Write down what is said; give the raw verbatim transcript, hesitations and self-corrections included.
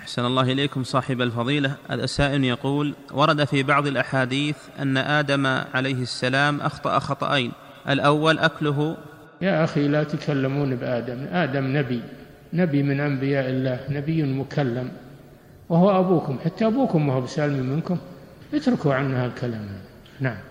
أحسن الله إليكم صاحب الفضيلة. السائل يقول: ورد في بعض الأحاديث أن آدم عليه السلام أخطأ خطأين، الأول أكله. يا أخي لا تكلمون بآدم، آدم نبي نبي من أنبياء الله، نبي مكلم، وهو أبوكم، حتى أبوكم وهو بسالم منكم، اتركوا عنها الكلام. نعم.